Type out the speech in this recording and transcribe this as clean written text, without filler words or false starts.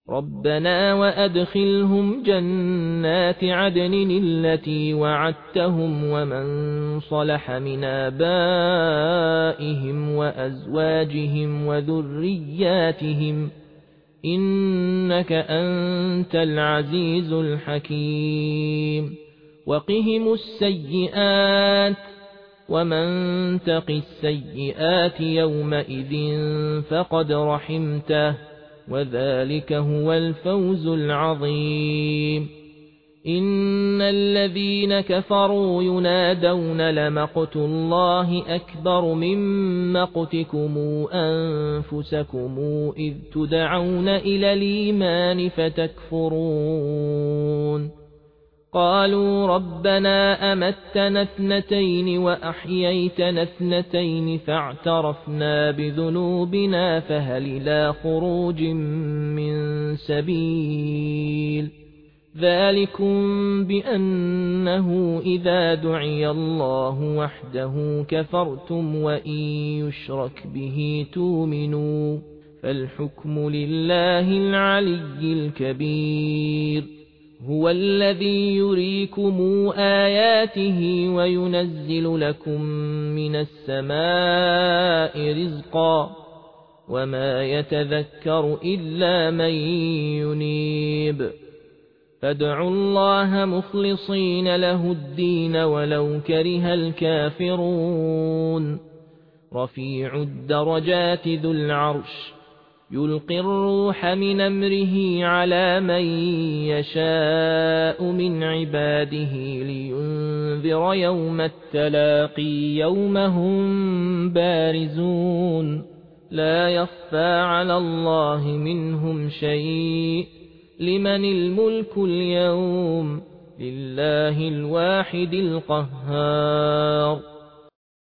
ربنا وأدخلهم جنات عدن التي وعدتهم ومن صلح من آبائهم وأزواجهم وذرياتهم إنك أنت العزيز الحكيم وقهم السيئات ومن تق السيئات يومئذ فقد رحمته وذلك هو الفوز العظيم إن الذين كفروا ينادون لمقت الله أكبر من مقتكم أنفسكم إذ تدعون إلى الإيمان فتكفرون قالوا ربنا أمتنا اثنتين وأحييتنا اثنتين فاعترفنا بذنوبنا فهل إلى خروج من سبيل ذلكم بأنه إذا دعي الله وحده كفرتم وإن يشرك به تؤمنوا فالحكم لله العلي الكبير هو الذي يريكم آياته وينزل لكم من السماء رزقا وما يتذكر إلا من ينيب فادعوا الله مخلصين له الدين ولو كره الكافرون رفيع الدرجات ذو العرش يلقي الروح من أمره على من يشاء من عباده لينذر يوم التلاقي يوم هم بارزون لا يخفى على الله منهم شيء لمن الملك اليوم لله الواحد القهار